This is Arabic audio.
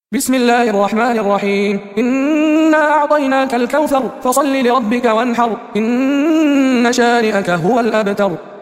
بسم الله الرحمن الرحيم. إنا أعطيناك الكوثر فصل لربك وانحر إن شانئك هو الأبتر.